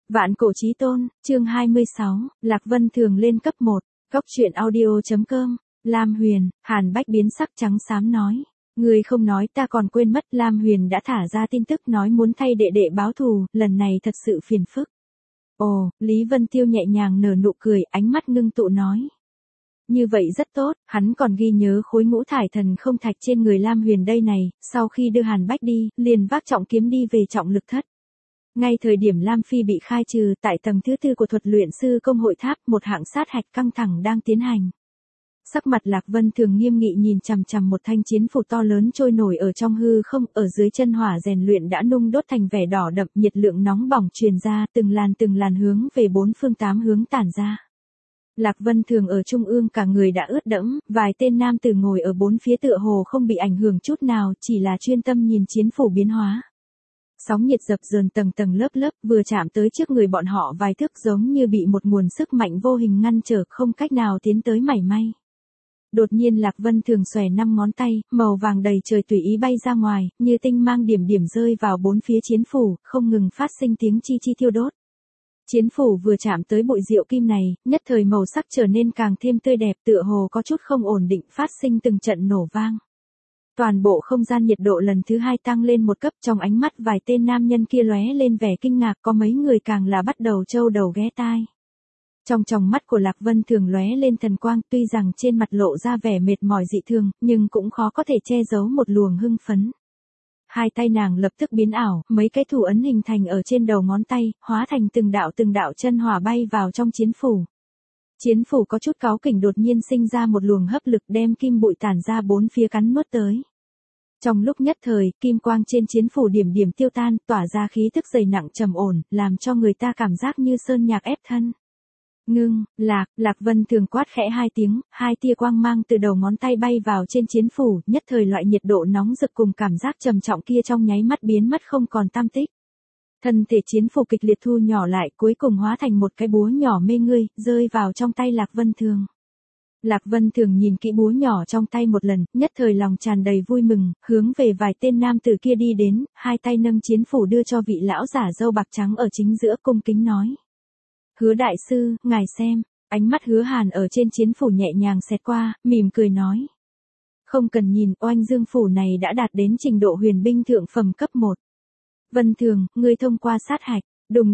Vạn cổ chí tôn, chương 26, Lạc Vân Thường lên cấp 1, Cốc truyện audio.com, Lam Huyền, Hàn Bách biến sắc trắng xám nói. Người không nói ta còn quên mất. Lam Huyền đã thả ra tin tức nói muốn thay đệ đệ báo thù, lần này thật sự phiền phức. Ồ, Lý Vân Tiêu nhẹ nhàng nở nụ cười, ánh mắt ngưng tụ nói. Như vậy rất tốt, hắn còn ghi nhớ khối ngũ thải thần không thạch trên người Lam Huyền đây này, sau khi đưa Hàn Bách đi, liền vác trọng kiếm đi về trọng lực thất. Ngay thời điểm Lam Phi bị khai trừ, tại tầng thứ 4 của thuật luyện sư công hội tháp, một hạng sát hạch căng thẳng đang tiến hành. Sắc mặt Lạc Vân Thường nghiêm nghị nhìn chằm chằm một thanh chiến phủ to lớn trôi nổi ở trong hư không, ở dưới chân hỏa rèn luyện đã nung đốt thành vẻ đỏ đậm, nhiệt lượng nóng bỏng truyền ra, từng làn hướng về bốn phương tám hướng tản ra. Lạc Vân Thường ở trung ương cả người đã ướt đẫm, vài tên nam tử ngồi ở bốn phía tựa hồ không bị ảnh hưởng chút nào, chỉ là chuyên tâm nhìn chiến phủ biến hóa. Sóng nhiệt dập dờn tầng tầng lớp, vừa chạm tới trước người bọn họ vài thước, giống như bị một nguồn sức mạnh vô hình ngăn trở, không cách nào tiến tới mảy may. Đột nhiên Lạc Vân Thường xòe 5 ngón tay, màu vàng đầy trời tùy ý bay ra ngoài, như tinh mang điểm rơi vào bốn phía chiến phủ, không ngừng phát sinh tiếng chi chi thiêu đốt. Chiến phủ vừa chạm tới bụi rượu kim này, nhất thời màu sắc trở nên càng thêm tươi đẹp, tựa hồ có chút không ổn định, phát sinh từng trận nổ vang. Toàn bộ không gian nhiệt độ lần thứ 2 tăng lên một cấp, trong ánh mắt vài tên nam nhân kia lóe lên vẻ kinh ngạc, có mấy người càng là bắt đầu trâu đầu ghé tai. Trong tròng mắt của Lạc Vân Thường lóe lên thần quang, tuy rằng trên mặt lộ ra vẻ mệt mỏi dị thường, nhưng cũng khó có thể che giấu một luồng hưng phấn. Hai tay nàng lập tức biến ảo, mấy cái thủ ấn hình thành ở trên đầu ngón tay, hóa thành từng đạo chân hỏa bay vào trong chiến phủ. Chiến phủ có chút cáu kỉnh, đột nhiên sinh ra một luồng hấp lực đem kim bụi tản ra bốn phía cắn nuốt tới. Trong lúc nhất thời, kim quang trên chiến phủ điểm tiêu tan, tỏa ra khí thức dày nặng trầm ổn, làm cho người ta cảm giác như sơn nhạc ép thân. Ngưng, Lạc Vân Thường quát khẽ 2 tiếng, 2 tia quang mang từ đầu ngón tay bay vào trên chiến phủ, nhất thời loại nhiệt độ nóng rực cùng cảm giác trầm trọng kia trong nháy mắt biến mất không còn tăm tích. Thân thể chiến phủ kịch liệt thu nhỏ lại, cuối cùng hóa thành một cái búa nhỏ mê ngươi, rơi vào trong tay Lạc Vân Thường. Lạc Vân Thường nhìn kỹ búa nhỏ trong tay một lần, nhất thời lòng tràn đầy vui mừng, hướng về vài tên nam tử kia đi đến, hai tay nâng chiến phủ đưa cho vị lão giả râu bạc trắng ở chính giữa, cung kính nói. Hứa đại sư, ngài xem. Ánh mắt Hứa Hàn ở trên chiến phủ nhẹ nhàng xẹt qua, mỉm cười nói. Không cần nhìn, oanh dương phủ này đã đạt đến trình độ huyền binh thượng phẩm cấp 1. Vân Thường, ngươi thông qua sát hạch, đùng.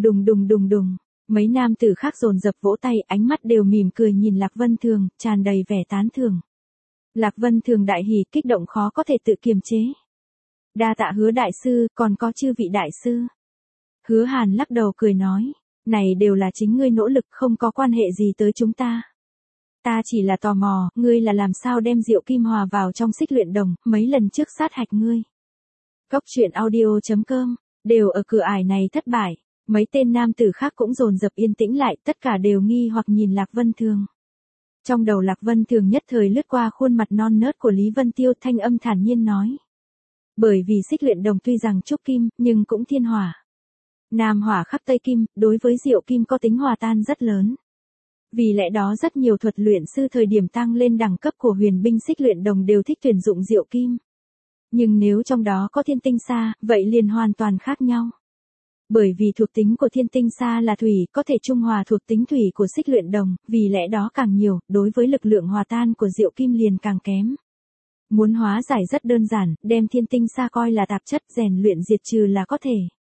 Mấy nam tử khác dồn dập vỗ tay, ánh mắt đều mỉm cười nhìn Lạc Vân Thường, tràn đầy vẻ tán thưởng. Lạc Vân Thường đại hỉ, kích động khó có thể tự kiềm chế. Đa tạ Hứa đại sư, còn có chư vị đại sư. Hứa Hàn lắc đầu cười nói. Này đều là chính ngươi nỗ lực, không có quan hệ gì tới chúng ta. Ta chỉ là tò mò, ngươi là làm sao đem rượu kim hòa vào trong xích luyện đồng, mấy lần trước sát hạch ngươi. Cốc truyện audio.com, đều ở cửa ải này thất bại. Mấy tên nam tử khác cũng dồn dập yên tĩnh lại, tất cả đều nghi hoặc nhìn Lạc Vân Thường. Trong đầu Lạc Vân Thường nhất thời lướt qua khuôn mặt non nớt của Lý Vân Tiêu, thanh âm thản nhiên nói. Bởi vì xích luyện đồng tuy rằng trúc kim, nhưng cũng thiên hỏa. Nam hỏa khắc tây kim, đối với rượu kim có tính hòa tan rất lớn. Vì lẽ đó rất nhiều thuật luyện sư thời điểm tăng lên đẳng cấp của huyền binh xích luyện đồng đều thích tuyển dụng rượu kim. Nhưng nếu trong đó có thiên tinh sa, vậy liền hoàn toàn khác nhau. Bởi vì thuộc tính của thiên tinh sa là thủy, có thể trung hòa thuộc tính thủy của xích luyện đồng, vì lẽ đó càng nhiều, đối với lực lượng hòa tan của rượu kim liền càng kém. Muốn hóa giải rất đơn giản, đem thiên tinh sa coi là tạp chất, rèn luyện diệt trừ là có thể.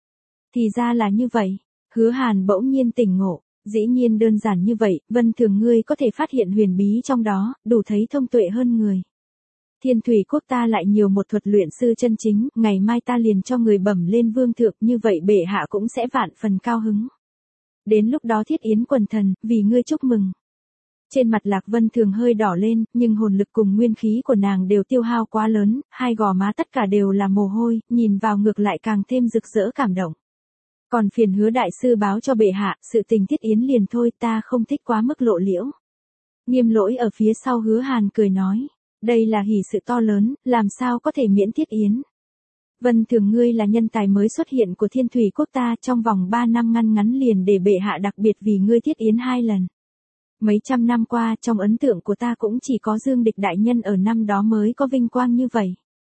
Thì ra là như vậy. Hứa Hàn bỗng nhiên tỉnh ngộ. Dĩ nhiên đơn giản như vậy, Vân Thường ngươi có thể phát hiện huyền bí trong đó, đủ thấy thông tuệ hơn người. Thiên thủy quốc ta lại nhiều một thuật luyện sư chân chính, ngày mai ta liền cho người bẩm lên vương thượng, như vậy bệ hạ cũng sẽ vạn phần cao hứng. Đến lúc đó thiết yến quần thần, vì ngươi chúc mừng. Trên mặt Lạc Vân Thường hơi đỏ lên, nhưng hồn lực cùng nguyên khí của nàng đều tiêu hao quá lớn, hai gò má tất cả đều là mồ hôi, nhìn vào ngược lại càng thêm rực rỡ cảm động. Còn phiền Hứa đại sư báo cho bệ hạ, sự tình thiết yến liền thôi, ta không thích quá mức lộ liễu. Nghiêm Lỗi ở phía sau Hứa Hàn cười nói, đây là hỷ sự to lớn, làm sao có thể miễn thiết yến. Vân Thường ngươi là nhân tài mới xuất hiện của thiên thủy quốc ta, trong vòng 3 năm ngắn liền để bệ hạ đặc biệt vì ngươi thiết yến 2 lần. Mấy trăm năm qua, trong ấn tượng của ta cũng chỉ có Dương Địch đại nhân ở năm đó mới có vinh quang như vậy.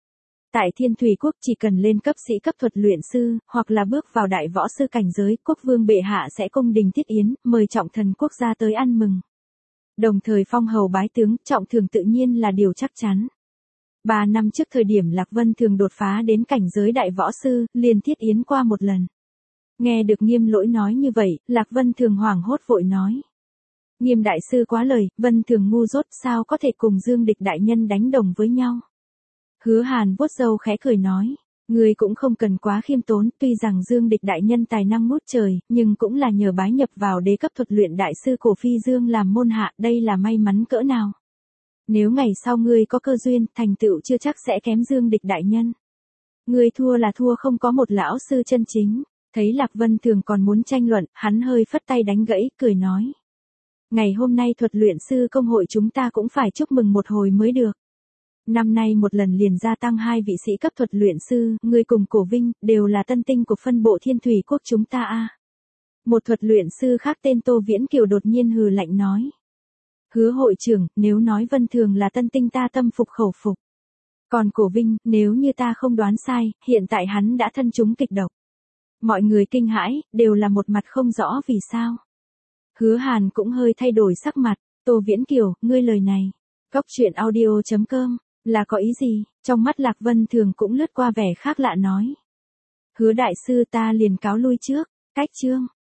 Tại Thiên Thủy Quốc chỉ cần lên cấp sĩ cấp thuật luyện sư, hoặc là bước vào đại võ sư cảnh giới, quốc vương bệ hạ sẽ cung đình thiết yến, mời trọng thần quốc gia tới ăn mừng. Đồng thời phong hầu bái tướng, trọng thưởng tự nhiên là điều chắc chắn. 3 năm trước thời điểm Lạc Vân Thường đột phá đến cảnh giới đại võ sư, liền thiết yến qua một lần. Nghe được Nghiêm Lỗi nói như vậy, Lạc Vân Thường hoảng hốt vội nói. Nghiêm đại sư quá lời, Vân Thường ngu dốt sao có thể cùng Dương Địch đại nhân đánh đồng với nhau. Hứa Hàn vuốt râu khẽ cười nói. Người cũng không cần quá khiêm tốn, tuy rằng Dương Địch đại nhân tài năng ngút trời, nhưng cũng là nhờ bái nhập vào đế cấp thuật luyện đại sư Cổ Phi Dương làm môn hạ, đây là may mắn cỡ nào. Nếu ngày sau ngươi có cơ duyên, thành tựu chưa chắc sẽ kém Dương Địch đại nhân. Ngươi thua là thua không có một lão sư chân chính. Thấy Lạc Vân Thường còn muốn tranh luận, hắn hơi phất tay đánh gãy, cười nói. Ngày hôm nay thuật luyện sư công hội chúng ta cũng phải chúc mừng một hồi mới được. Năm nay một lần liền gia tăng 2 vị sĩ cấp thuật luyện sư, người cùng Cổ Vinh, đều là tân tinh của phân bộ Thiên Thủy Quốc chúng ta a. Một thuật luyện sư khác tên Tô Viễn Kiều đột nhiên hừ lạnh nói. Hứa hội trưởng, nếu nói Vân Thường là tân tinh ta tâm phục khẩu phục. Còn Cổ Vinh, nếu như ta không đoán sai, hiện tại hắn đã thân trúng kịch độc. Mọi người kinh hãi, đều là một mặt không rõ vì sao. Hứa Hàn cũng hơi thay đổi sắc mặt, Tô Viễn Kiều, ngươi lời này. Góc truyện audio.com, là có ý gì? Trong mắt Lạc Vân Thường cũng lướt qua vẻ khác lạ nói. Hứa đại sư ta liền cáo lui trước, cách chương.